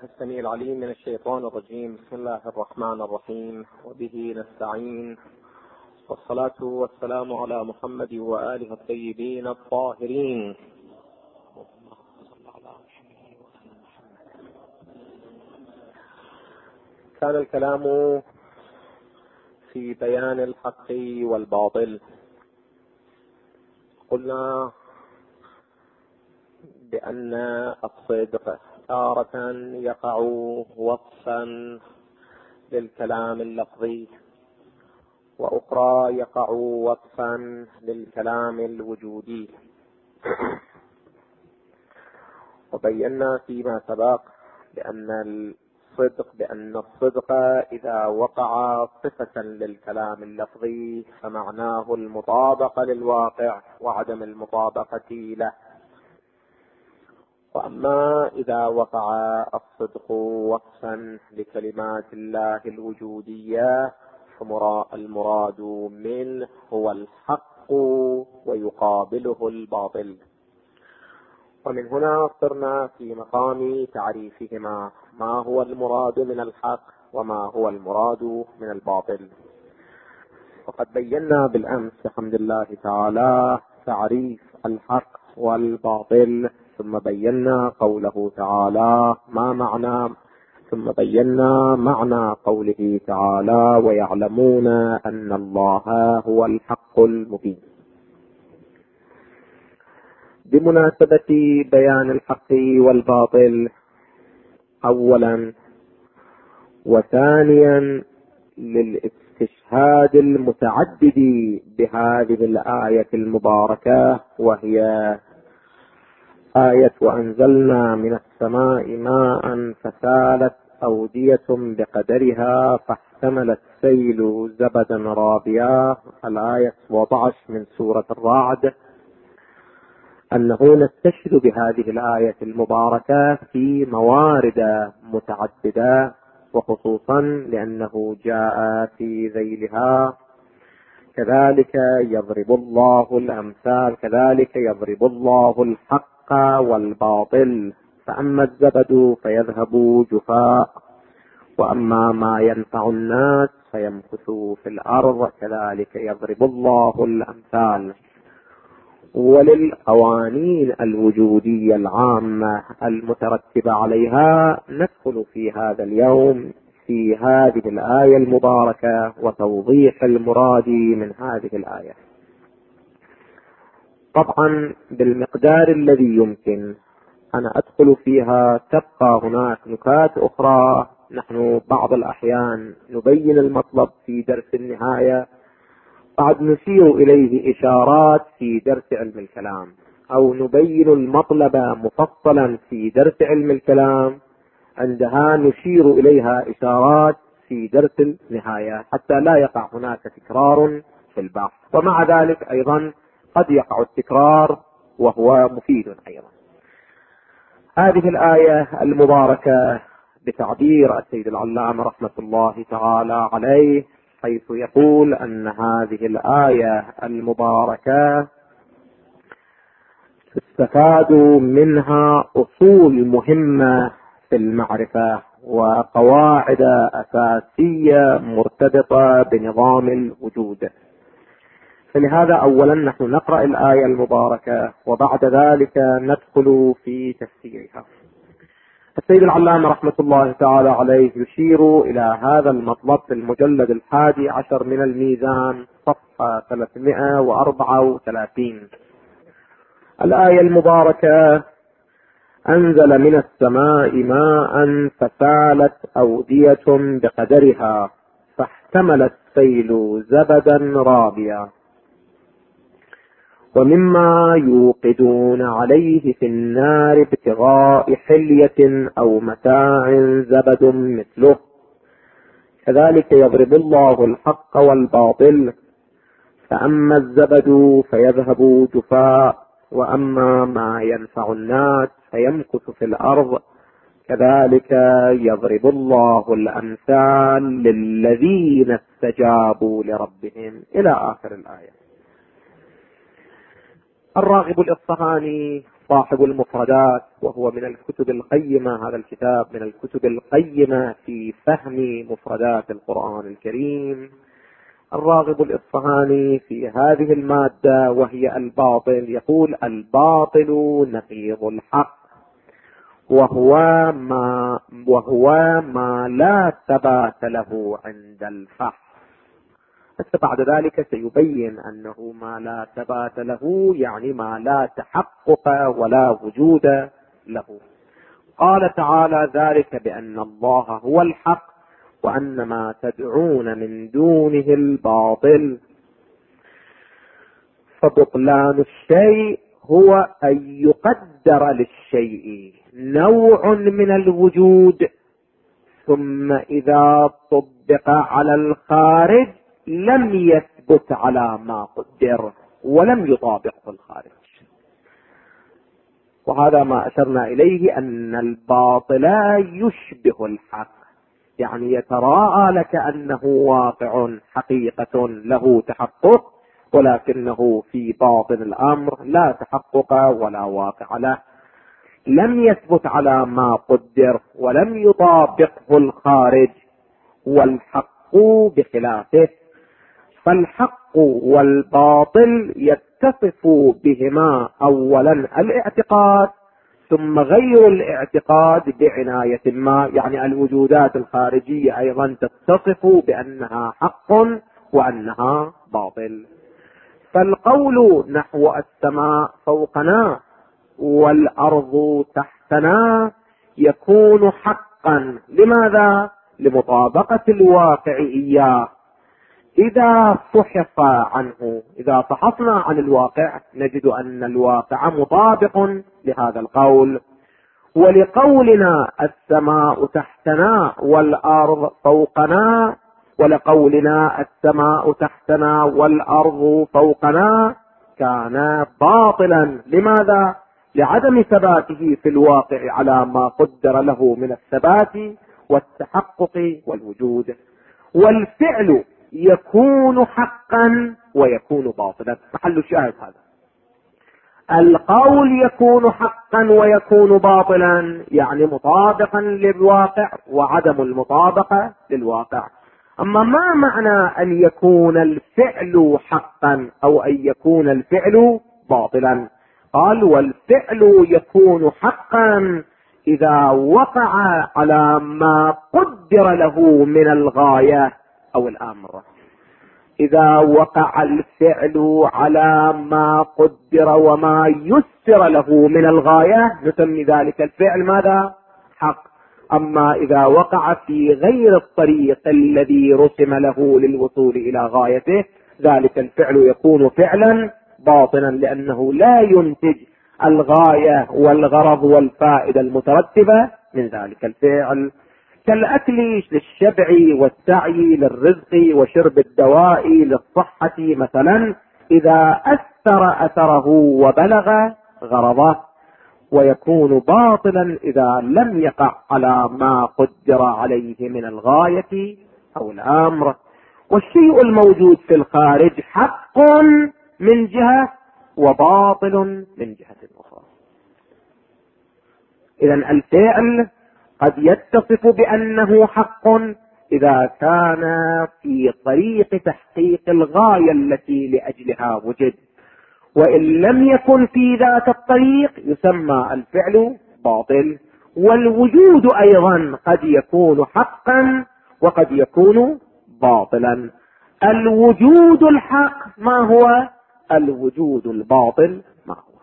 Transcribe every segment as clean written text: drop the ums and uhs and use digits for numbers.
السميع العليم من الشيطان الرجيم. بسم الله الرحمن الرحيم، وبه نستعين، والصلاة والسلام على محمد وآله الطيبين الطاهرين. كان الكلام في بيان الحق والباطل. قلنا بأن الصدق تارة يقع وصفا للكلام اللفظي، وأخرى يقع وصفا للكلام الوجودي. وبينا فيما سبق بأن الصدق إذا وقع صفة للكلام اللفظي فمعناه المطابقة للواقع وعدم المطابقة له. وأما إذا وقع الصدق وصفا لكلمات الله الوجودية فالمراد منه هو الحق ويقابله الباطل. ومن هنا صرنا في مقام تعريفهما، ما هو المراد من الحق وما هو المراد من الباطل. وقد بينا بالأمس بحمد الله تعالى تعريف الحق والباطل، ثم بينا قوله تعالى ثم بينا معنى قوله تعالى: ويعلمون أن الله هو الحق المبين. بمناسبة بيان الحق والباطل أولا، وثانيا للاستشهاد المتعدد بهذه الآية المباركة، وهي آية: وأنزلنا من السماء ماء فسالت أودية بقدرها فاحتمل السيل زبدا رابيا، الآية 17 من سورة الرعد. أنه نستشهد بهذه الآية المباركة في موارد متعددة، وخصوصا لأنه جاء في ذيلها: كذلك يضرب الله الأمثال، كذلك يضرب الله الحق والباطل، فأما الزبد فيذهب جفاء، وأما ما ينفع الناس فيمكث في الأرض، كذلك يضرب الله الأمثال. وللقوانين الوجودية العامة المترتبة عليها ندخل في هذا اليوم في هذه الآية المباركة وتوضيح المراد من هذه الآية. طبعا بالمقدار الذي يمكن أنا أدخل فيها، تبقى هناك نكات أخرى نحن بعض الأحيان نبين المطلب في درس النهاية، قد نشير إليه إشارات في درس علم الكلام، أو نبين المطلب مفصلا في درس علم الكلام، عندها نشير إليها إشارات في درس النهاية حتى لا يقع هناك تكرار في البحث. ومع ذلك أيضا قد يقع التكرار وهو مفيد أيضا. هذه الآية المباركة بتعبير السيد العلامة رحمة الله تعالى عليه، حيث يقول أن هذه الآية المباركة استفاد منها أصول مهمة في المعرفة وقواعد أساسية مرتبطة بنظام الوجود. فلهذا أولا نحن نقرأ الآية المباركة وبعد ذلك ندخل في تفسيرها. السيد العلامة رحمة الله تعالى عليه يشير إلى هذا المطلب في المجلد 11 من الميزان، صفحة 334. الآية المباركة: أنزل من السماء ماء فسالت أودية بقدرها فاحتمل السيل زبدا رابيا، ومما يوقدون عليه في النار ابتغاء حلية أو متاع زبد مثله، كذلك يضرب الله الحق والباطل، فأما الزبد فيذهب جفاء، وأما ما ينفع الناس فيمكث في الأرض، كذلك يضرب الله الأمثال للذين استجابوا لربهم، إلى آخر الآية. الراغب الإصفهاني صاحب المفردات، وهو من الكتب القيمة، هذا الكتاب من الكتب القيمة في فهم مفردات القرآن الكريم، الراغب الإصفهاني، في هذه المادة وهي الباطل، يقول: الباطل نقيض الحق، وهو ما لا ثبات له عند الفحص. حتى بعد ذلك سيبين أنه ما لا ثبات له يعني ما لا تحقق ولا وجود له. قال تعالى: ذلك بأن الله هو الحق وأن ما تدعون من دونه الباطل. فبطلان الشيء هو أن يقدر للشيء نوع من الوجود، ثم إذا طبق على الخارج لم يثبت على ما قدر ولم يطابقه الخارج. وهذا ما أشرنا إليه، أن الباطل يشبه الحق، يعني يتراءى لك أنه واقع حقيقة له تحقق، ولكنه في باطن الأمر لا تحقق ولا واقع له، لم يثبت على ما قدر ولم يطابقه الخارج، والحق بخلافه. فالحق والباطل يتصف بهما أولا الاعتقاد، ثم غير الاعتقاد بعناية ما، يعني الوجودات الخارجية أيضا تتصف بأنها حق وأنها باطل. فالقول نحو السماء فوقنا والأرض تحتنا يكون حقا. لماذا؟ لمطابقة الواقع إياه. إذا فحص عنه، إذا فحصنا عن الواقع، نجد أن الواقع مطابق لهذا القول. ولقولنا السماء تحتنا والأرض فوقنا، ولقولنا السماء تحتنا والأرض فوقنا، كان باطلا. لماذا؟ لعدم ثباته في الواقع على ما قدر له من الثبات والتحقق والوجود. والفعل يكون حقا ويكون باطلا، محل الشاهد هذا. القول يكون حقا ويكون باطلا، يعني مطابقا للواقع وعدم المطابقة للواقع. أما ما معنى أن يكون الفعل حقا أو أن يكون الفعل باطلا؟ قال: والفعل يكون حقا إذا وقع على ما قدر له من الغاية أو الأمر. إذا وقع الفعل على ما قدر وما يسر له من الغاية نسمي ذلك الفعل ماذا؟ حق. أما إذا وقع في غير الطريق الذي رسم له للوصول إلى غايته، ذلك الفعل يكون فعلا باطلا، لأنه لا ينتج الغاية والغرض والفائدة المترتبة من ذلك الفعل، كالأكل للشبع والسعي للرزق وشرب الدواء للصحة مثلا، إذا أثر أثره وبلغ غرضه. ويكون باطلا إذا لم يقع على ما قدر عليه من الغاية أو الأمر. والشيء الموجود في الخارج حق من جهة وباطل من جهة أخرى. إذن الفعل قد يتصف بأنه حق إذا كان في طريق تحقيق الغاية التي لأجلها وجد، وإن لم يكن في ذات الطريق يسمى الفعل باطل. والوجود أيضا قد يكون حقا وقد يكون باطلا. الوجود الحق ما هو؟ الوجود الباطل ما هو؟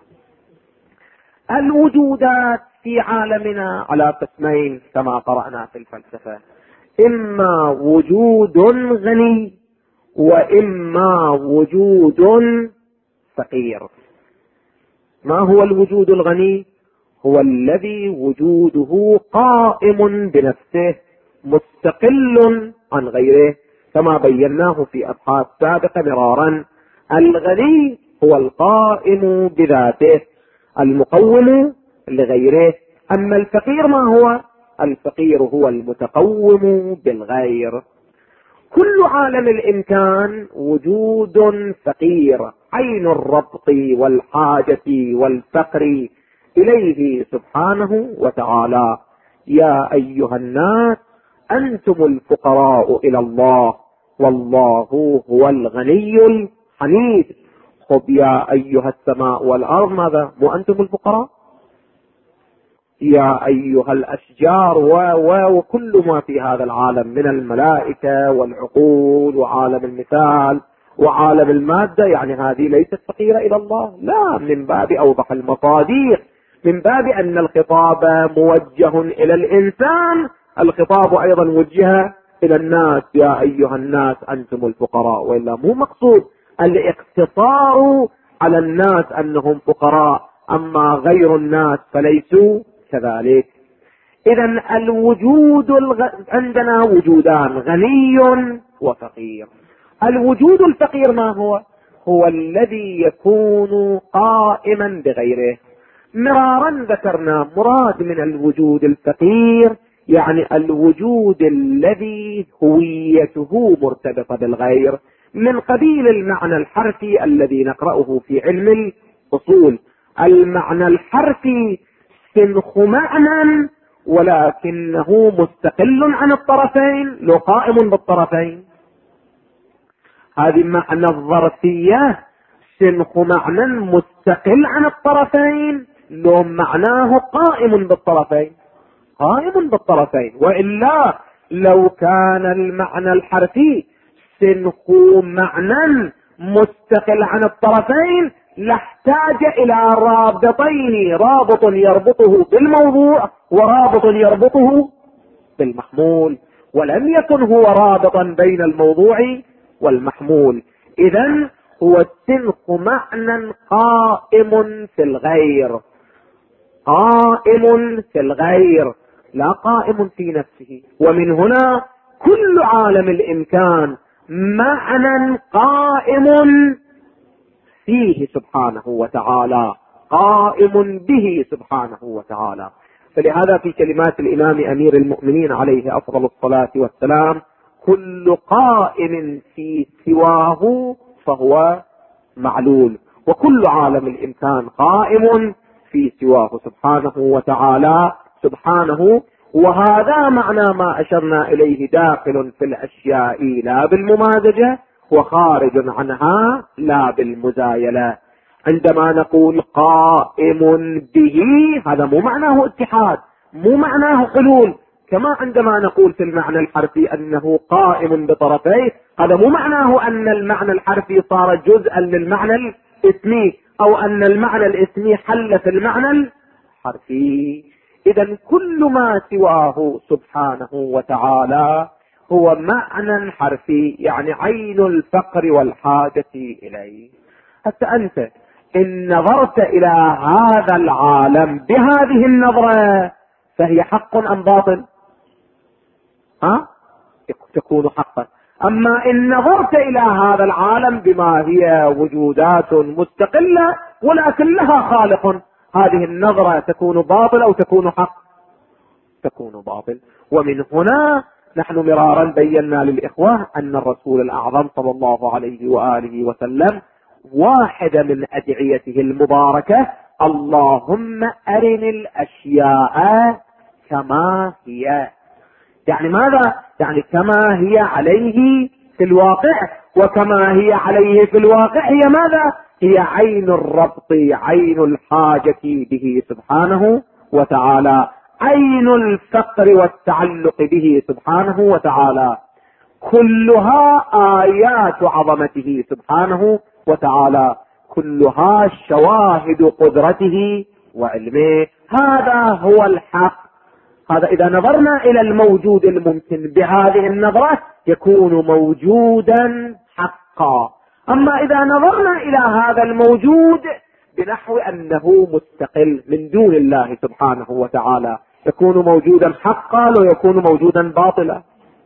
الوجودات في عالمنا على قسمين كما قرأنا في الفلسفة: إما وجود غني وإما وجود فقير. ما هو الوجود الغني؟ هو الذي وجوده قائم بنفسه مستقل عن غيره، كما بيناه في أبحاث سابقة مرارا. الغني هو القائم بذاته المقوم لغيره. أما الفقير ما هو؟ الفقير هو المتقوم بالغير. كل عالم الإمكان وجود فقير، عين الربط والحاجة والفقر إليه سبحانه وتعالى: يا أيها الناس أنتم الفقراء إلى الله والله هو الغني الحميد. خب يا أيها السماء والأرض، ماذا؟ مو أنتم الفقراء؟ يا أيها الأشجار وكل ما في هذا العالم من الملائكة والعقول وعالم المثال وعالم المادة، يعني هذه ليست فقيرة إلى الله؟ لا، من باب أوضح المصادر، من باب أن الخطاب موجه إلى الإنسان، الخطاب أيضا وجه إلى الناس: يا أيها الناس أنتم الفقراء. وإلا مو مقصود الاقتصار على الناس أنهم فقراء، أما غير الناس فليسوا كذلك. إذن الوجود عندنا وجودان: غني وفقير. الوجود الفقير ما هو؟ هو الذي يكون قائما بغيره. مرارا ذكرنا مراد من الوجود الفقير يعني الوجود الذي هويته مرتبطة بالغير، من قبيل المعنى الحرفي الذي نقرأه في علم الأصول. المعنى الحرفي سنخ معنى ولكنه مستقل عن الطرفين، لو قائم بالطرفين. هذه معنى الظرفية سنخ معنى مستقل عن الطرفين، لو معناه قائم بالطرفين، قائم بالطرفين. وإلا لو كان المعنى الحرفي سنخ معنى مستقل عن الطرفين لاحتاج إلى رابطين: رابط يربطه بالموضوع ورابط يربطه بالمحمول، ولم يكن هو رابطا بين الموضوع والمحمول. إذن هو السنخ معنى قائم في الغير، قائم في الغير لا قائم في نفسه. ومن هنا كل عالم الإمكان معنى قائم فيه سبحانه وتعالى، قائم به سبحانه وتعالى. فلهذا في كلمات الإمام أمير المؤمنين عليه أفضل الصلاة والسلام: كل قائم في سواه فهو معلول، وكل عالم الإمكان قائم في سواه سبحانه وتعالى سبحانه. وهذا معنى ما أشرنا إليه: داخل في الأشياء لا بالممازجة، وخارج عنها لا بالمزايلة. عندما نقول قائم به، هذا مو معناه اتحاد، مو معناه حلول. كما عندما نقول في المعنى الحرفي أنه قائم بطرفيه، هذا مو معناه أن المعنى الحرفي صار جزءا من المعنى الاسمي، أو أن المعنى الاسمي حل في المعنى الحرفي. إذن كل ما سواه سبحانه وتعالى هو معنى حرفي، يعني عين الفقر والحاجة إليه. حتى أنت إن نظرت إلى هذا العالم بهذه النظرة فهي حق أم باطل؟ تكون حقا. أما إن نظرت إلى هذا العالم بما هي وجودات مستقلة ولكن لها خالق، هذه النظرة تكون باطل أو تكون حق؟ تكون باطل. ومن هنا نحن مرارا بينا للإخوة أن الرسول الأعظم صلى الله عليه وآله وسلم واحدة من أدعيته المباركة: اللهم أرني الأشياء كما هي. يعني ماذا؟ يعني كما هي عليه في الواقع، وكما هي عليه في الواقع هي ماذا؟ هي عين الربط، عين الحاجة به سبحانه وتعالى، عين الفقر والتعلق به سبحانه وتعالى، كلها آيات عظمته سبحانه وتعالى، كلها شواهد قدرته وعلمه. هذا هو الحق. هذا إذا نظرنا إلى الموجود الممكن بهذه النظرة يكون موجودا حقا. أما إذا نظرنا إلى هذا الموجود بنحو أنه مستقل من دون الله سبحانه وتعالى يكون موجودا حقا ويكون موجودا باطلا.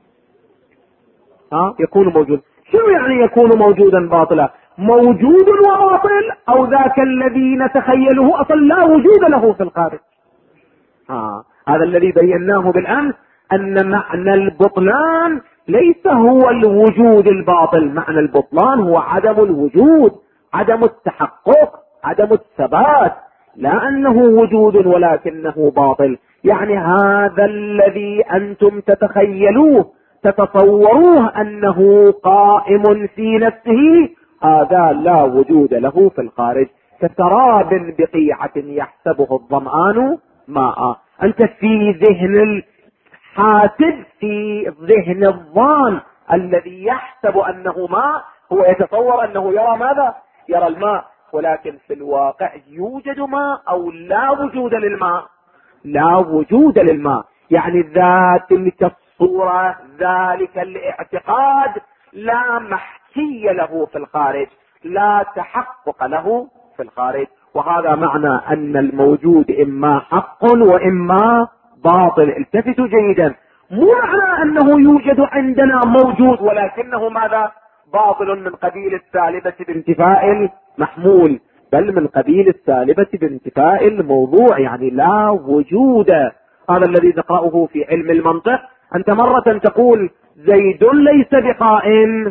يكون موجود. شو يعني يكون موجودا باطلا؟ موجود وباطل، أو ذاك الذي نتخيله أصلا لا وجود له في الخارج. هذا الذي بيناه بالأمس، أن معنى البطلان ليس هو الوجود الباطل، معنى البطلان هو عدم الوجود، عدم التحقق، عدم الثبات. لا أنه وجود ولكنه باطل. يعني هذا الذي أنتم تتخيلوه تتصوروه أنه قائم في نفسه، هذا لا وجود له في الخارج، كسراب بقيعة يحسبه الظمآن ماء. أنت في ذهن الحاسب، في ذهن الظان الذي يحسب أنه ماء، هو يتصور أنه يرى ماذا؟ يرى الماء، ولكن في الواقع يوجد ماء أو لا وجود للماء؟ لا وجود للماء. يعني ذات تلك الصورة، ذلك الاعتقاد لا محكي له في الخارج، لا تحقق له في الخارج. وهذا معنى أن الموجود إما حق وإما باطل. التفتوا جيدا، مو معنى أنه يوجد عندنا موجود ولكنه ماذا؟ باطل من قبيل السالبة بانتفاء المحمول، بل من قبيل السالبة بانتفاء الموضوع، يعني لا وجود. هذا الذي نقرأه في علم المنطق. أنت مرة تقول زيد ليس بقائم،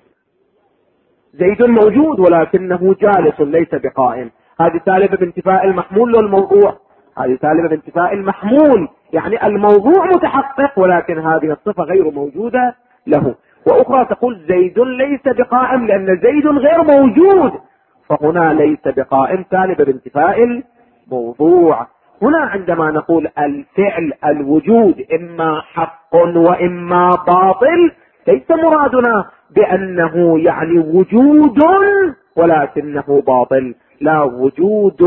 زيد موجود ولكنه جالس ليس بقائم، هذه سالبة بانتفاء المحمول والموضوع، هذه سالبة بانتفاء المحمول، يعني الموضوع متحقق ولكن هذه الصفة غير موجودة له. وأخرى تقول زيد ليس بقائم لأن زيد غير موجود، فهنا ليس بقائم سالبة بانتفاء الموضوع. هنا عندما نقول الفعل الوجود إما حق وإما باطل، ليس مرادنا بأنه يعني وجود ولكنه باطل، لا، وجود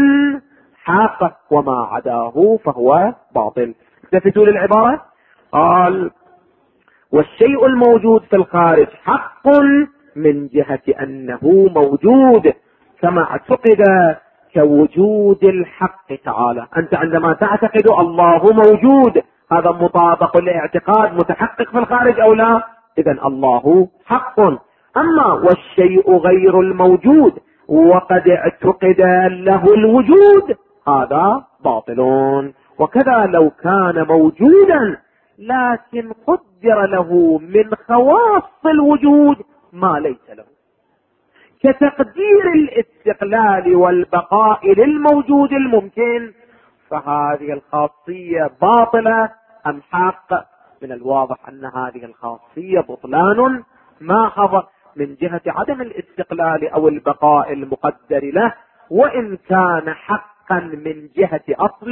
حق وما عداه فهو باطل. التفتوا للعبارة. قال والشيء الموجود في الخارج حق من جهة أنه موجود كما اعتقد كوجود الحق تعالى. أنت عندما تعتقد الله موجود، هذا مطابق الاعتقاد متحقق في الخارج أو لا؟ إذن الله حق. أما والشيء غير الموجود وقد اعتقد له الوجود، هذا باطل. وكذا لو كان موجودا لكن قدر له من خواص الوجود ما ليس له، كتقدير الاستقلال والبقاء للموجود الممكن، فهذه الخاصية باطلة أم حق؟ من الواضح أن هذه الخاصية بطلان محض من جهة عدم الاستقلال أو البقاء المقدر له، وإن كان حقا من جهة أصل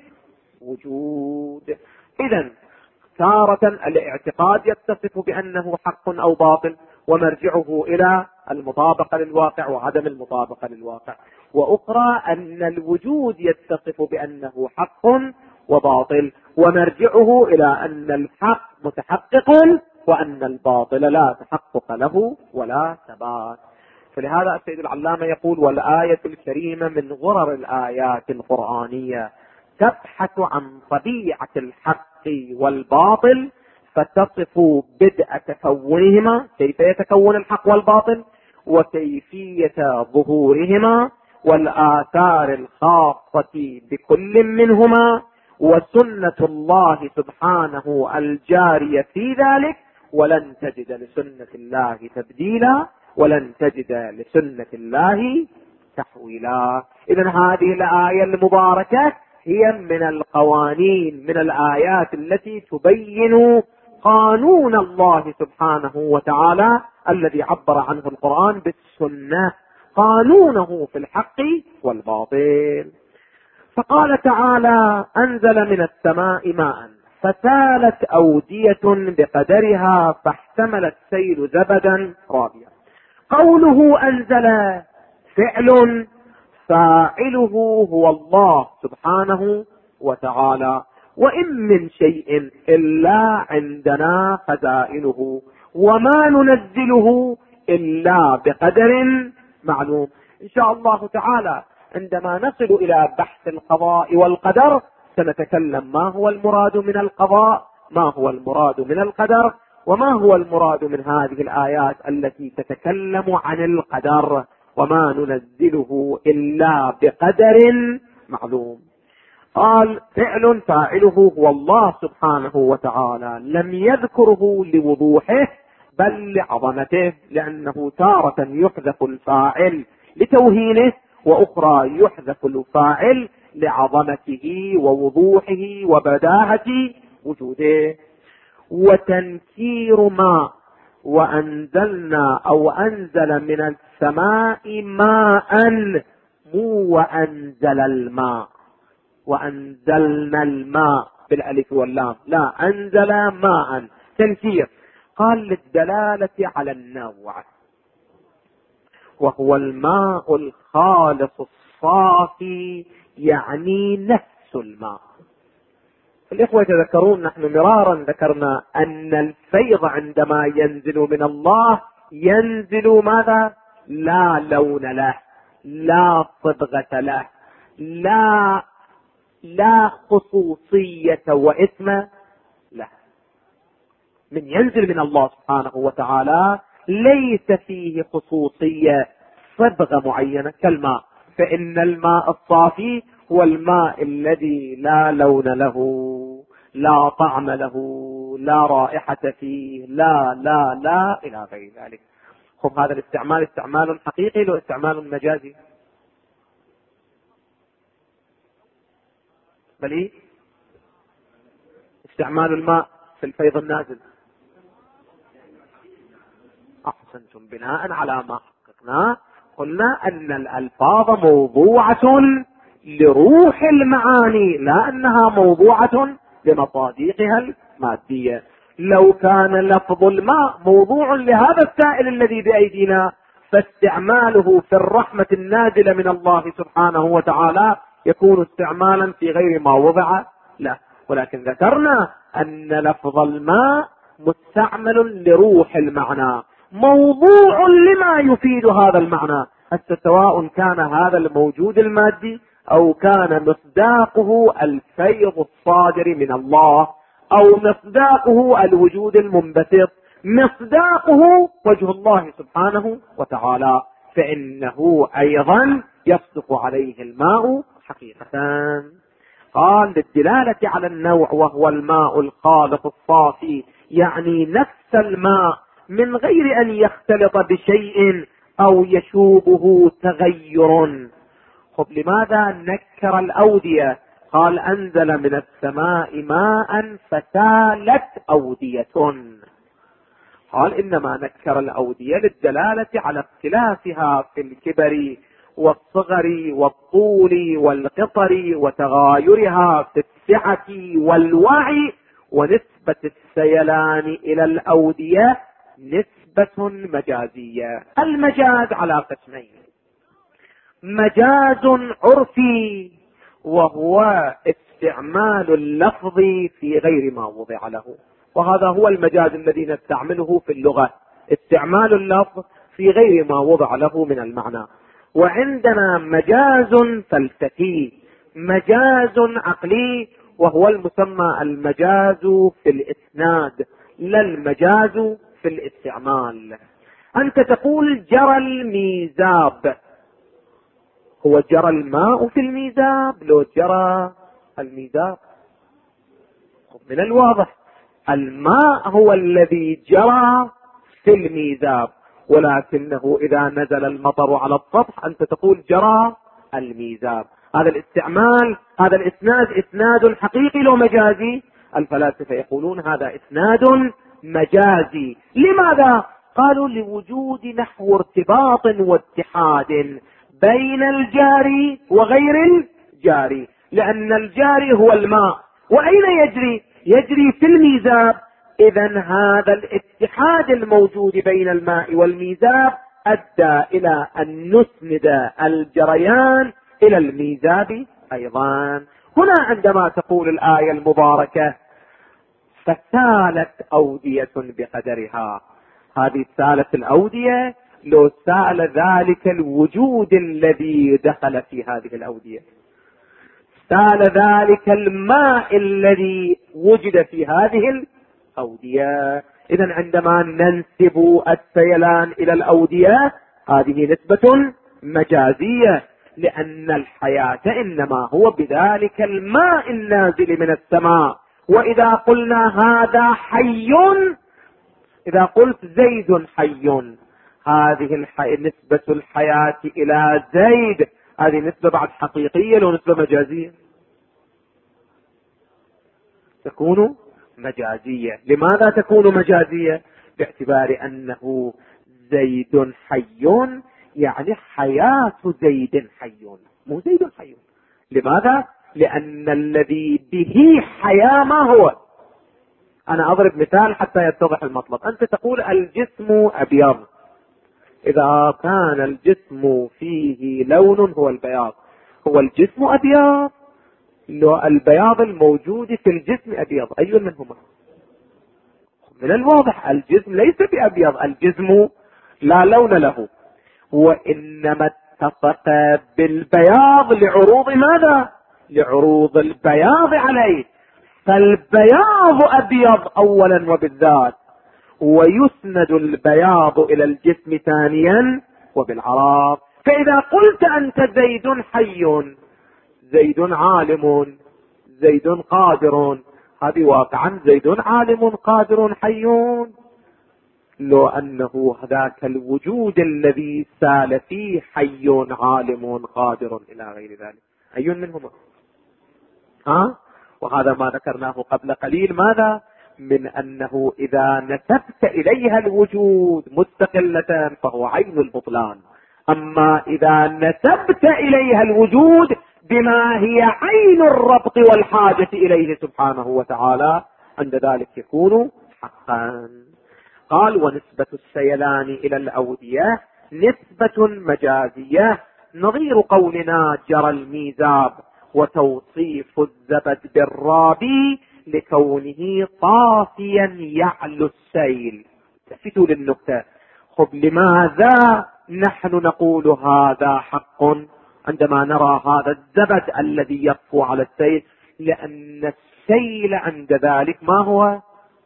الوجود. إذن تارة الاعتقاد يتصف بأنه حق أو باطل ومرجعه إلى المطابقة للواقع وعدم المطابقة للواقع، وأخرى أن الوجود يتصف بأنه حق وباطل ومرجعه إلى أن الحق متحقق وأن الباطل لا تحقق له ولا ثبات. فلهذا السيد العلامة يقول والآية الكريمة من غرر الآيات القرآنية تبحث عن طبيعة الحق والباطل فتصف بدء تكونهما، كيف يتكون الحق والباطل وكيفية ظهورهما والآثار الخاصة بكل منهما وسنة الله سبحانه الجارية في ذلك، ولن تجد لسنة الله تبديلا ولن تجد لسنة الله تحويلا. إذن هذه الآية المباركة هي من القوانين، من الآيات التي تبين قانون الله سبحانه وتعالى الذي عبر عنه القرآن بالسنة، قانونه في الحق والباطل. فقال تعالى أنزل من السماء ماء فسالت أودية بقدرها فاحتمل السيل زبدا رابيا. قوله أنزل فعل، فاعله هو الله سبحانه وتعالى، وإن من شيء إلا عندنا خزائنه وما ننزله إلا بقدر معلوم. إن شاء الله تعالى عندما نصل إلى بحث القضاء والقدر سنتكلم ما هو المراد من القضاء، ما هو المراد من القدر، وما هو المراد من هذه الآيات التي تتكلم عن القدر وما ننزله إلا بقدر معلوم. قال فعل فاعله هو الله سبحانه وتعالى، لم يذكره لوضوحه بل لعظمته، لأنه تارة يحذف الفاعل لتوهينه وأخرى يحذف الفاعل لعظمته ووضوحه وبداهة وجوده. وتنكير ما، وأنزلنا أو أنزل من السماء ماء، مو وأنزل الماء، وأنزلنا الماء بالألف واللام، لا، أنزل ماء، تنكير. قال للدلالة على النوع، وهو الماء الخالص الصافي، يعني نفس الماء. الإخوة يتذكرون نحن مرارا ذكرنا أن الفيض عندما ينزل من الله ينزل ماذا؟ لا لون له، لا صبغة له، لا خصوصية واسم له. من ينزل من الله سبحانه وتعالى ليس فيه خصوصية صبغة معينة كالماء، فإن الماء الصافي هو الماء الذي لا لون له، لا طعم له، لا رائحة فيه، لا إلى غير ذلك. خب هذا الاستعمال استعمال حقيقي لو استعمال مجازي؟ بل إيه؟ استعمال الماء في الفيض النازل. أحسنتم، بناء على ما حققنا قلنا أن الألفاظ موضوعة لروح المعاني، لا أنها موضوعة لمصادقها المادية. لو كان لفظ الماء موضوع لهذا السائل الذي بأيدينا فاستعماله في الرحمة النازلة من الله سبحانه وتعالى يكون استعمالا في غير ما وضع له. ولكن ذكرنا أن لفظ الماء مستعمل لروح المعنى، موضوع لما يفيد هذا المعنى، حتى سواء كان هذا الموجود المادي أو كان مصداقه الفيض الصادر من الله، أو مصداقه الوجود المنبثق، مصداقه وجه الله سبحانه وتعالى، فإنه أيضا يصدق عليه الماء حقيقة. قال للدلالة على النوع، وهو الماء الخالص الصافي، يعني نفس الماء من غير أن يختلط بشيء أو يشوبه تغير. خب لماذا نكر الأودية؟ قال أنزل من السماء ماء فسالت أودية. قال إنما نكر الأودية للدلالة على اختلافها في الكبر والصغر والطول والقطر، وتغايرها في السعة والوعي، ونسبة السيلان إلى الأودية نسبة مجازية. المجاز على قسمين: مجاز عرفي، وهو استعمال اللفظ في غير ما وضع له، وهذا هو المجاز الذي نستعمله في اللغة، استعمال اللفظ في غير ما وضع له من المعنى. وعندنا مجاز فلسفي، مجاز عقلي، وهو المسمى المجاز في الإسناد، لا المجاز في الاستعمال. أنت تقول جرى الميزاب، هو جرى الماء في الميزاب؟ لو جرى الميزاب من الواضح الماء هو الذي جرى في الميزاب، ولكنه إذا نزل المطر على السطح أنت تقول جرى الميزاب. هذا الاستعمال، هذا الإسناد إسناد حقيقي لو مجازي؟ الفلاسفة يقولون هذا إسناد مجازي. لماذا؟ قالوا لوجود نحو ارتباط واتحاد بين الجاري وغير الجاري، لأن الجاري هو الماء، وأين يجري؟ يجري في الميزاب. إذن هذا الاتحاد الموجود بين الماء والميزاب أدى إلى أن نسند الجريان إلى الميزاب أيضا. هنا عندما تقول الآية المباركة فسالت أودية بقدرها، هذه سالت الأودية لو سال ذلك الوجود الذي دخل في هذه الأودية، سال ذلك الماء الذي وجد في هذه الأودية. إذن عندما ننسب السيلان إلى الأودية هذه نسبة مجازية، لأن الحياة إنما هو بذلك الماء النازل من السماء. وإذا قلنا هذا حي، إذا قلت زيد حي، هذه نسبة الحياة إلى زيد، هذه نسبة بعد حقيقية لو نسبة مجازية؟ تكون مجازية. لماذا تكون مجازية؟ باعتبار أنه زيد حي، يعني حياة زيد حي، مو زيد حي. لماذا؟ لأن الذي به حياة ما هو؟ أنا أضرب مثال حتى يتضح المطلب. أنت تقول الجسم أبيض، إذا كان الجسم فيه لون هو البياض، هو الجسم أبيض؟ لو البياض الموجود في الجسم أبيض، أي منهما؟ من الواضح الجسم ليس بأبيض، الجسم لا لون له، وإنما اتصف بالبياض لعروض ماذا؟ لعروض البياض عليه. فالبياض أبيض أولا وبالذات، ويسند البياض إلى الجسم ثانيا وبالعراض. فإذا قلت أنت زيد حي، زيد عالم، زيد قادر، هذه واقعا زيد عالم قادر حي، لو أنه ذاك الوجود الذي سال فيه حي عالم قادر إلى غير ذلك، أي منهما؟ وهذا ما ذكرناه قبل قليل، ماذا؟ من أنه إذا نسبت إليها الوجود مستقلة فهو عين البطلان، أما إذا نسبت إليها الوجود بما هي عين الربط والحاجة إليه سبحانه وتعالى، عند ذلك يكون حقا. قال: ونسبة السيلان إلى الأودية نسبة مجازية، نظير قولنا جرى الميزاب، وتوصيف الزبد بالرابي لكونه طافيا يعلو السيل. التفتوا للنكتة. خب، لماذا نحن نقول هذا حق عندما نرى هذا الزبد الذي يطفو على السيل؟ لأن السيل عند ذلك ما هو؟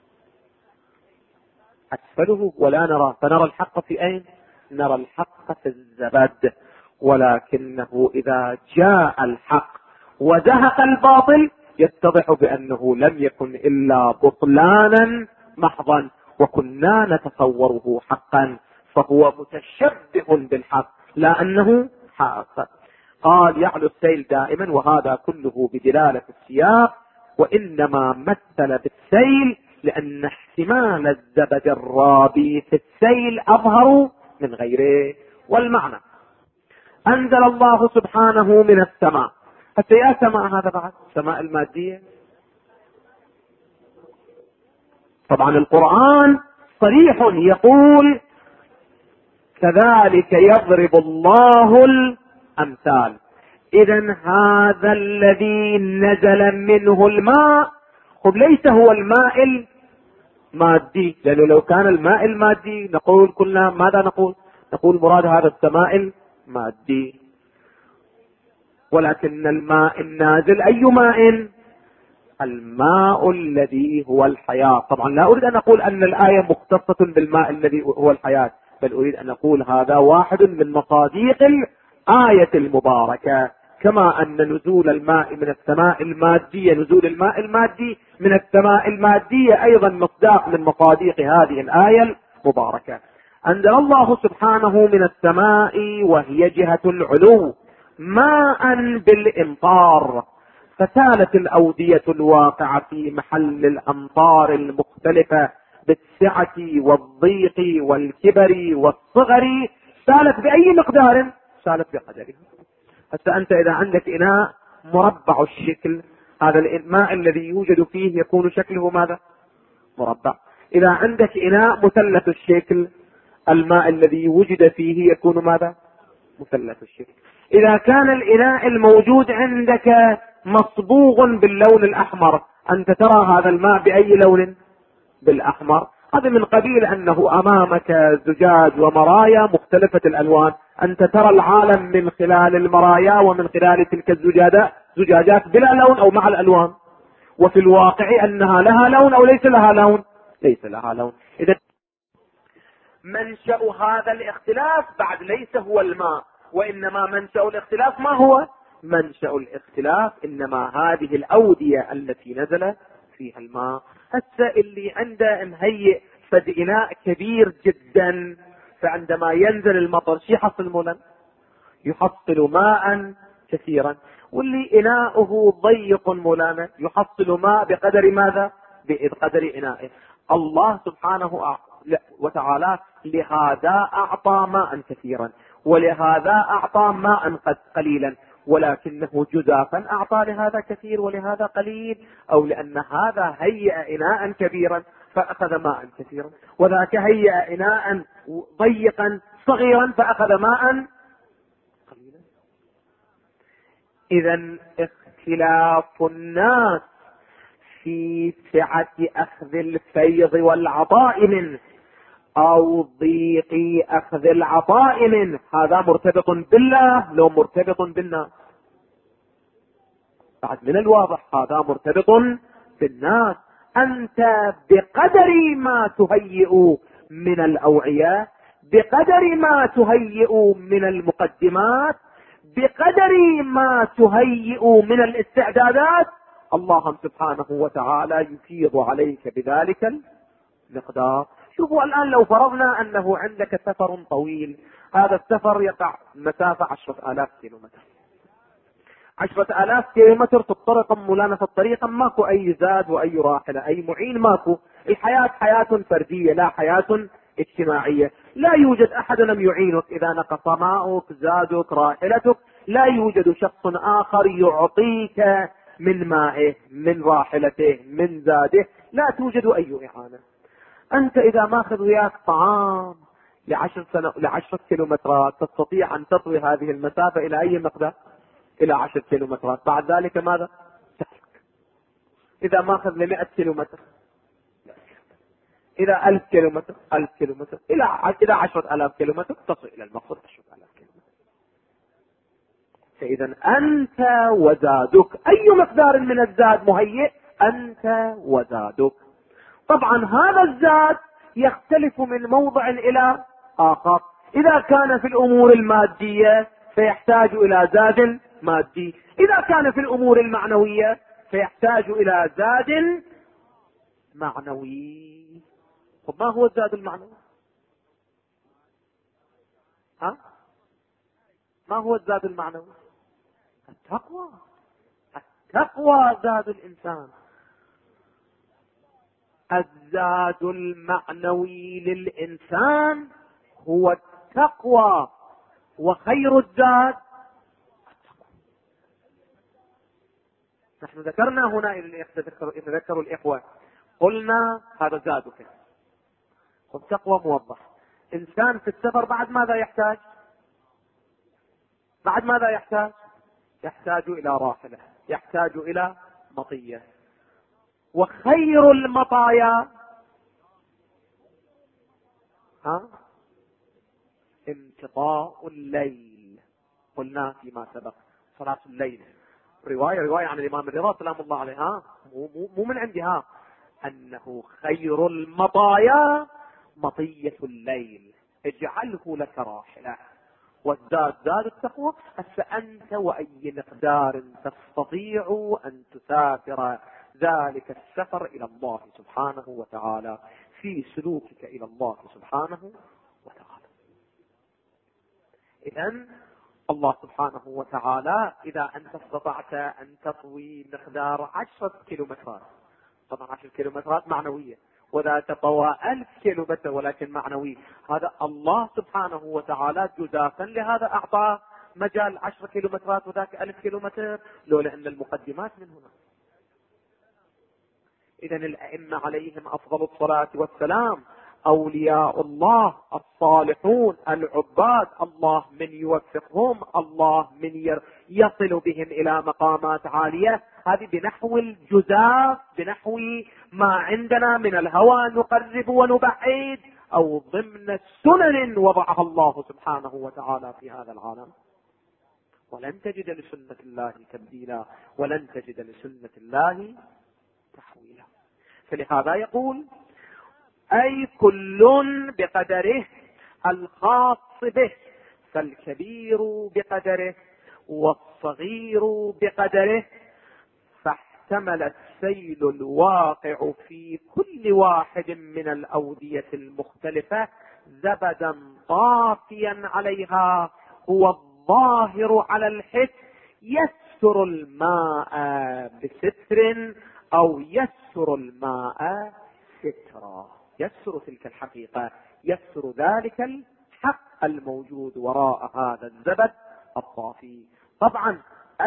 أسفله ولا نرى، فنرى الحق في أين؟ نرى الحق في الزبد. ولكنه إذا جاء الحق وزهق الباطل يتضح بأنه لم يكن إلا بطلانا محضا، وكنا نتصوره حقا، فهو متشبه بالحق لا أنه حق. قال: يعلو السيل دائما، وهذا كله بدلالة السياق، وإنما مثل بالسيل لأن احتمال الزبد الرابي في السيل أظهر من غيره. والمعنى: أنزل الله سبحانه من السماء. حتى يا سماء هذا بعد السماء المادية. طبعا القرآن صريح يقول: كذلك يضرب الله الأمثال. إذن هذا الذي نزل منه الماء، خب ليس هو الماء المادي، لأنه لو كان الماء المادي نقول كلنا ماذا نقول؟ نقول مراد هذا السماء المادي. ولكن الماء النازل أي ماء؟ الماء الذي هو الحياة. طبعا لا أريد أن أقول أن الآية مختصة بالماء الذي هو الحياة، بل أريد أن أقول هذا واحد من مصاديق الآية المباركة، كما أن نزول الماء من السماء المادية، نزول الماء المادي من السماء المادية أيضا مصداق من مصاديق هذه الآية المباركة. أنزل الله سبحانه من السماء وهي جهة العلو ماء بالإمطار، فسالت الأودية الواقعة في محل الأمطار المختلفة بالسعة والضيق والكبر والصغر، سالت بأي مقدار؟ سالت بقدره. حتى أنت إذا عندك إناء مربع الشكل، هذا الماء الذي يوجد فيه يكون شكله ماذا؟ مربع. إذا عندك إناء مثلث الشكل، الماء الذي وجد فيه يكون ماذا؟ مثلث الشكل. إذا كان الإناء الموجود عندك مصبوغ باللون الأحمر، أنت ترى هذا الماء بأي لون؟ بالأحمر. هذا من قبيل أنه أمامك زجاج ومرايا مختلفة الألوان، أنت ترى العالم من خلال المرايا ومن خلال تلك الزجاجات بلا لون أو مع الألوان، وفي الواقع أنها لها لون أو ليس لها لون؟ ليس لها لون. إذا منشأ هذا الاختلاف بعد ليس هو الماء، وإنما منشأ الاختلاف ما هو؟ منشأ الاختلاف إنما هذه الأودية التي نزل فيها الماء. هسه اللي عنده مهيئ فد إناء كبير جدا، فعندما ينزل المطر شي حصل مولا؟ يحصل ماء كثيرا، واللي إناؤه ضيق مولانا يحصل ماء بقدر ماذا؟ بقدر إنائه. الله سبحانه وتعالى لهذا أعطى ماء كثيرا، ولهذا أعطى ماء قليلا، ولكنه جزافا أعطى لهذا كثير ولهذا قليل، أو لأن هذا هيئ إناء كبيرا فأخذ ماء كثيرا، وذاك هيئ إناء ضيقا صغيرا فأخذ ماء قليلا. إذا اختلاف الناس في سعة أخذ الفيض والعطاء منه أو ضيق أخذ العطاء منه، هذا مرتبط بالله لو مرتبط بالناس؟ بعد من الواضح هذا مرتبط بالناس. أنت بقدر ما تهيئ من الأوعية، بقدر ما تهيئ من المقدمات، بقدر ما تهيئ من الاستعدادات، الله سبحانه وتعالى يفيض عليك بذلك المقدار. شوفوا الآن لو فرضنا أنه عندك سفر طويل، هذا السفر يقع مسافة 10,000 كيلومتر. 10,000 كيلومتر في الطريق مولانا، في الطريق ماكو أي زاد وأي راحلة، أي معين ماكو. الحياة حياة فردية لا حياة اجتماعية. لا يوجد أحد لم يعينك إذا نقص ماؤك زادك راحلتك، لا يوجد شخص آخر يعطيك من مائه من راحلته من زاده، لا توجد أي إعانة. أنت إذا ماخذ وياك طعام ل10 كيلومترات تستطيع أن تطوي هذه المسافة إلى أي مقدار؟ إلى 10 كيلومترات. بعد ذلك ماذا؟ تحرك. إذا ماخذ ل100 كيلومتر، إلى 1000 كيلومتر، 1000 كيلومتر، إلى 10,000 كيلومتر تصل إلى المقصد 10,000 كيلومتر. فإذا أنت وزادك، أي مقدار من الزاد مهيئ أنت وزادك. طبعا هذا الزاد يختلف من موضع إلى آخر. إذا كان في الأمور المادية فيحتاج إلى زاد مادي، إذا كان في الأمور المعنوية فيحتاج إلى زاد معنوي. طب ما هو الزاد المعنوي؟ ما هو الزاد المعنوي؟ التقوى. التقوى زاد الإنسان. الزاد المعنوي للإنسان هو التقوى، وخير الزاد التقوى. نحن ذكرنا هنا يتذكر الإخوة، قلنا هذا زادك، والتقوى موضح. إنسان في السفر بعد ماذا يحتاج؟ بعد ماذا يحتاج؟ يحتاج إلى راحلة، يحتاج إلى مطية. وخير المطايا انقضاء الليل. قلنا فيما سبق صلاة الليل، رواية عن الإمام الرضا سلام الله عليه، مو من عندها، أنه خير المطايا مطية الليل، اجعله لك راحلة. والزاد زاد التقوى. فأنت وأي مقدار تستطيع أن تسافر ذلك السفر إلى الله سبحانه وتعالى في سلوكك إلى الله سبحانه وتعالى. إذن الله سبحانه وتعالى إذا أنت استطعت أن تطوي مقدار 10 كيلومترات، طبعا 10 كيلومترات معنوية، وذا تطوى 1000 كيلومتر ولكن معنوي، هذا الله سبحانه وتعالى جزافا لهذا أعطاه مجال 10 كيلومترات وذاك 1000 كيلومتر، لولا أن المقدمات من هنا. إذن الأئمة عليهم أفضل الصلاة والسلام، أولياء الله الصالحون العباد، الله من يوفقهم، الله من يصل بهم إلى مقامات عالية. هذه بنحو الجزاف، بنحو ما عندنا من الهوى نقرب ونبعد، أو ضمن السنن وضعها الله سبحانه وتعالى في هذا العالم. ولن تجد لسنة الله تبديلا، ولن تجد لسنة الله تحويلا. فلهذا يقول أي كل بقدره الخاص به، فالكبير بقدره والصغير بقدره، فاحتمل السيل الواقع في كل واحد من الأودية المختلفة زبدا طافيا عليها، هو الظاهر على الحس يستر الماء بستر أو يستر الماء سترا، يستر تلك الحقيقة، يستر ذلك الحق الموجود وراء هذا الزبد الطافي. طبعا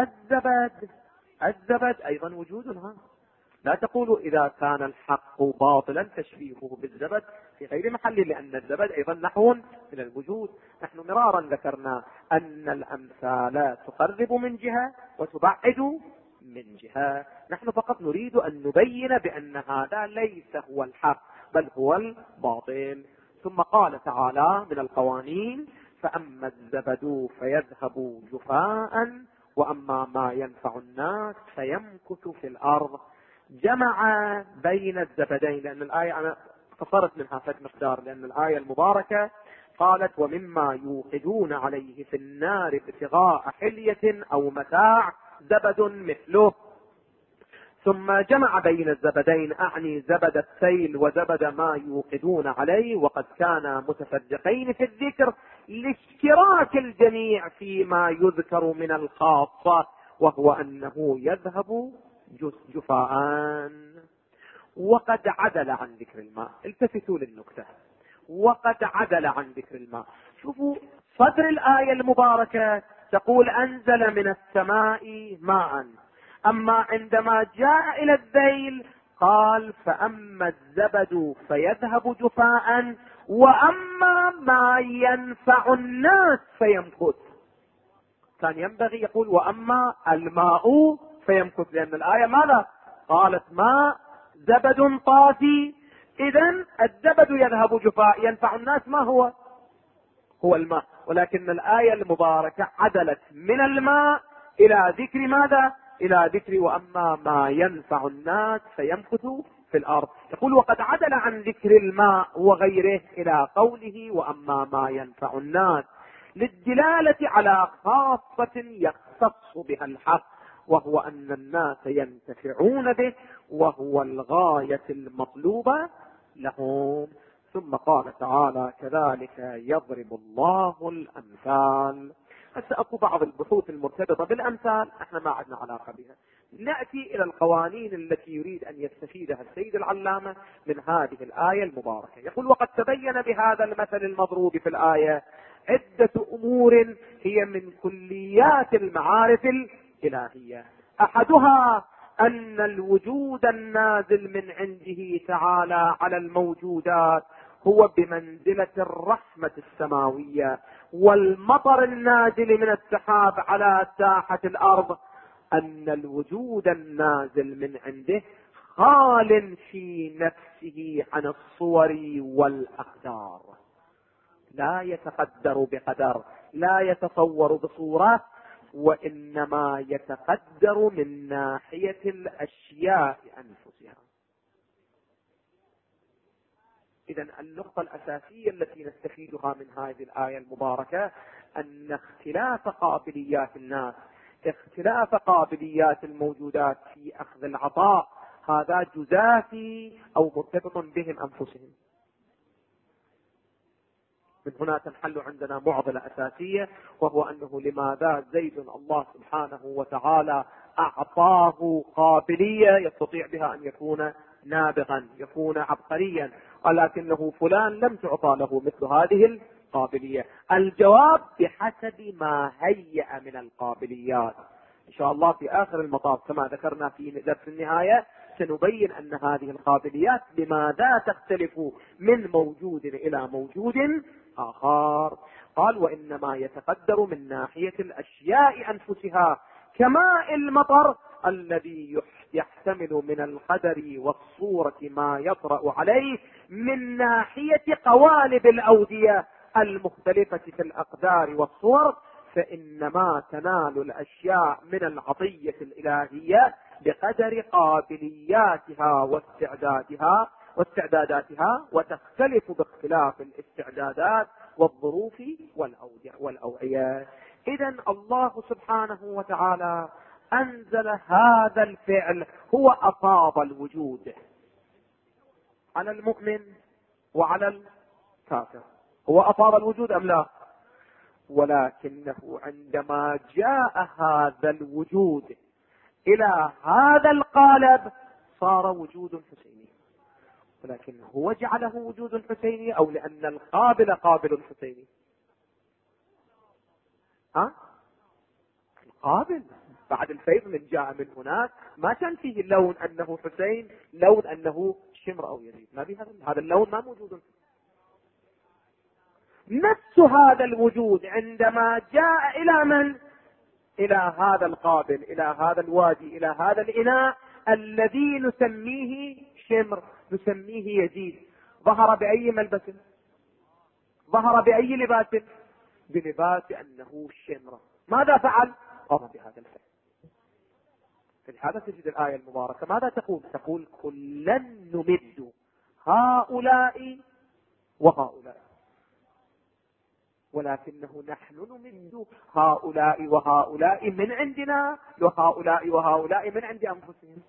الزبد أيضا وجودها، لا تقولوا إذا كان الحق باطلا تشبيهه بالزبد في غير محل، لأن الزبد أيضا نحو من الوجود. نحن مرارا ذكرنا أن الأمثال تقرب من جهة وتبعد من جهة، نحن فقط نريد أن نبين بأن هذا ليس هو الحق بل هو الباطل. ثم قال تعالى من القوانين: فأما الزبد فيذهب جفاء وأما ما ينفع الناس فيمكث في الأرض. جمع بين الزبدين، لأن الآية أنا قصرت منها فد مقدار، لأن الآية المباركة قالت: ومما يوقدون عليه في النار ابتغاء حلية أو متاع زبد مثله. ثم جمع بين الزبدين، أعني زبد السيل وزبد ما يوقدون عليه، وقد كان متفرقين في الذكر لاشتراك الجميع فيما يذكر من الخاصة، وهو أنه يذهب جفاء. وقد عدل عن ذكر الماء، التفتوا للنكتة، وقد عدل عن ذكر الماء. شوفوا صدر الآية المباركة تقول: أنزل من السماء ماء، أما عندما جاء إلى الذيل قال: فأما الزبد فيذهب جفاء وأما ما ينفع الناس فيمكث. كان ينبغي يقول: وأما الماء فيمكث، لأن الآية ماذا قالت؟ ماء زبد طافي، إذن الزبد يذهب جفاء، ينفع الناس ما هو الماء. ولكن الآية المباركة عدلت من الماء إلى ذكر ماذا؟ إلى ذكر وأما ما ينفع الناس فيمكث في الأرض. يقول: وقد عدل عن ذكر الماء وغيره إلى قوله: وأما ما ينفع الناس، للدلالة على خاصة يختص بها الحق، وهو أن الناس ينتفعون به، وهو الغاية المطلوبة لهم. ثم قال تعالى: كذلك يضرب الله الأمثال. هسه اكو بعض البحوث المرتبطة بالأمثال احنا ما عندنا علاقة بها. نأتي إلى القوانين التي يريد أن يستفيدها السيد العلامة من هذه الآية المباركة. يقول: وقد تبين بهذا المثل المضروب في الآية عدة أمور هي من كليات المعارف الإلهية. أحدها أن الوجود النازل من عنده تعالى على الموجودات هو بمنزلة الرحمة السماوية، والمطر النازل من السحاب على ساحة الأرض. أن الوجود النازل من عنده خال في نفسه عن الصور والأقدار، لا يتقدر بقدر، لا يتصور بصورة، وإنما يتقدر من ناحية الأشياء أنفسها. إذن النقطة الأساسية التي نستفيدها من هذه الآية المباركة أن اختلاف قابليات الناس، اختلاف قابليات الموجودات في أخذ العطاء، هذا جزافي أو مرتبط بهم أنفسهم. من هنا تنحل عندنا معضلة أساسية، وهو أنه لماذا زيد الله سبحانه وتعالى أعطاه قابلية يستطيع بها أن يكون نابغا، يكون عبقريا، ولكنه فلان لم تعطى له مثل هذه القابلية؟ الجواب بحسب ما هيأ من القابليات. إن شاء الله في آخر المطاف كما ذكرنا في درس النهاية سنبين أن هذه القابليات لماذا تختلف من موجود إلى موجود آخر. قال: وإنما يتقدر من ناحية الأشياء أنفسها، كماء المطر الذي يحتمل من القدر والصورة ما يطرأ عليه من ناحية قوالب الأودية المختلفة في الأقدار والصور، فإنما تنال الأشياء من العطية الإلهية بقدر قابلياتها واستعداداتها، وتختلف باختلاف الاستعدادات والظروف والأوعية. إذن الله سبحانه وتعالى أنزل هذا الفعل، هو أصاب الوجود على المؤمن وعلى الكافر. هو أصاب الوجود أم لا؟ ولكنه عندما جاء هذا الوجود إلى هذا القالب صار وجود حسيني. ولكن هو جعله وجود حسيني أو لأن القابل قابل حسيني؟ القابل بعد الفيض من جاء من هناك ما كان فيه لون أنه حسين، لون أنه شمر أو يزيد، ما به هذا اللون ما موجود. نفس هذا الوجود عندما جاء إلى من؟ إلى هذا القابل، إلى هذا الوادي، إلى هذا الإناء الذي نسميه شمر، نسميه يزيد، ظهر بأي ملبس؟ ظهر بأي لباس؟ بلباس أنه شمر. ماذا فعل؟ قام بهذا الفعل. فلهذا تجد الآية المباركة ماذا تقول؟ تقول كلا نمد هؤلاء وهؤلاء، ولكنه نحن نمد هؤلاء وهؤلاء من عندنا، وهؤلاء وهؤلاء من عند أنفسهم.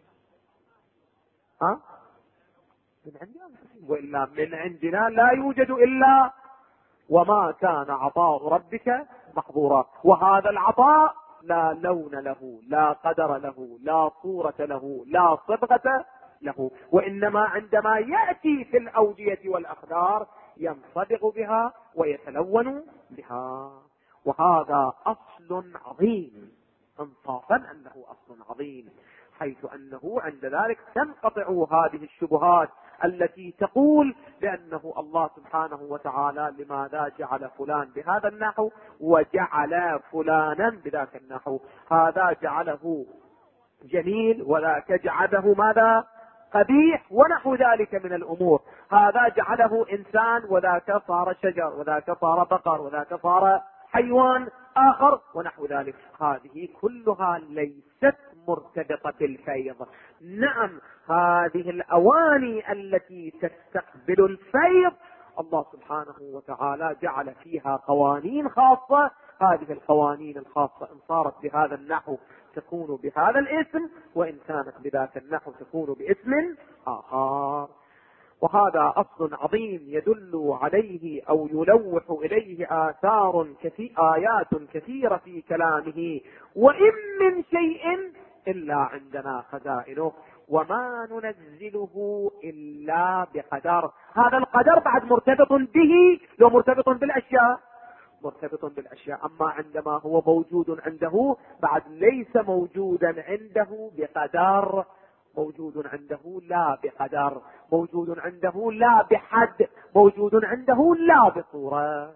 من عند أنفسهم، وإلا من عندنا لا يوجد إلا وما كان عطاء ربك محظورا. وهذا العطاء لا لون له، لا قدر له، لا صورة له، لا صبغة له، وإنما عندما يأتي في الأودية والأقدار ينصبغ بها ويتلون بها. وهذا أصل عظيم، انصافا أنه أصل عظيم، حيث أنه عند ذلك تنقطع هذه الشبهات التي تقول بأنه الله سبحانه وتعالى لماذا جعل فلان بهذا النحو وجعل فلانا بذاك النحو، هذا جعله جميل وذاك جعله ماذا؟ قبيح، ونحو ذلك من الأمور. هذا جعله إنسان وذاك صار شجر، وذاك صار بقر، وذاك صار حيوان آخر، ونحو ذلك. هذه كلها ليست مرتبطة بالفيض. نعم، هذه الأواني التي تستقبل الفيض الله سبحانه وتعالى جعل فيها قوانين خاصة. هذه القوانين الخاصة إن صارت بهذا النحو تكون بهذا الاسم، وإن كانت بذاك النحو تكون باسم آخر. وهذا أصل عظيم يدل عليه أو يلوح إليه آيات كثيرة في كلامه. وإن من شيء إلا عندنا خزائنه وما ننزله إلا بقدر. هذا القدر بعد مرتبط به، لو مرتبط بالأشياء مرتبط بالأشياء، أما عندما هو موجود عنده بعد ليس موجودا عنده بقدر، موجود عنده لا بقدر، موجود عنده لا بحد، موجود عنده لا بصورة.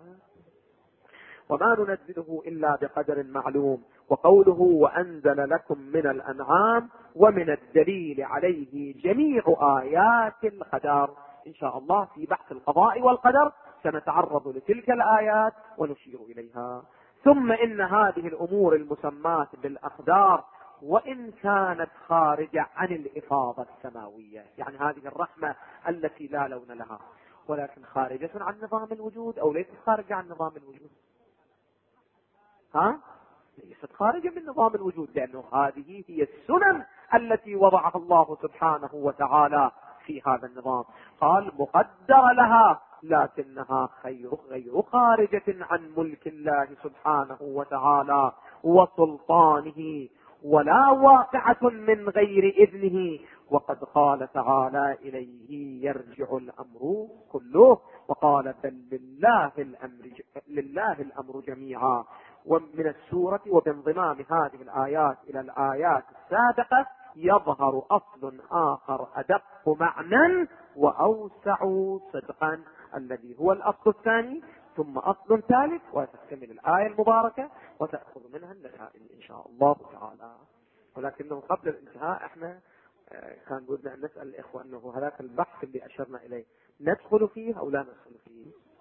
وما ننزله إلا بقدر معلوم. وقوله وأنزل لكم من الأنعام ومن الدليل عليه جميع آيات القدر. إن شاء الله في بحث القضاء والقدر سنتعرض لتلك الآيات ونشير إليها. ثم إن هذه الأمور المسماة بالأقدار وإن كانت خارجة عن الإفاضة السماوية، يعني هذه الرحمة التي لا لون لها، ولكن خارجة عن نظام الوجود أو ليست خارجة عن نظام الوجود؟ ليست خارجة من نظام الوجود، لأنه هذه هي السنن التي وضعها الله سبحانه وتعالى في هذا النظام. قال مقدر لها، لكنها غير خارجة عن ملك الله سبحانه وتعالى وسلطانه، ولا واقعة من غير إذنه. وقد قال تعالى إليه يرجع الأمر كله، وقال بل لله الأمر جميعا. ومن السورة وبانضمام هذه الآيات إلى الآيات السابقة يظهر أصل آخر أدق معنى وأوسع صدقا، الذي هو الأصل الثاني، ثم أصل ثالث، وتكتمل الآية المباركة وتأخذ منها النتائج إن شاء الله تعالى. ولكنه قبل الانتهاء احنا كان بدنا أن نسأل الإخوة أنه هذاك البحث اللي أشرنا إليه ندخل فيه أو لا ندخل فيه؟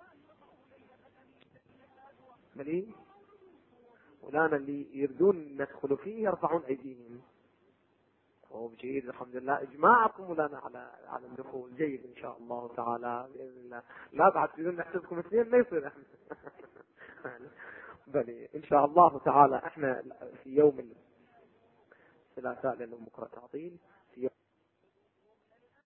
مليء ولانا اللي يردون ندخل فيه يرفعون أيديهم. جيد، الحمد لله إجماعكم ولانا على الدخول. جيد إن شاء الله تعالى بإذن الله. لا بعد تريدون نحسبكم اثنين ما يصير احنا بل إن شاء الله تعالى احنا في يوم الثلاثاء لأنه بكرة تعطيل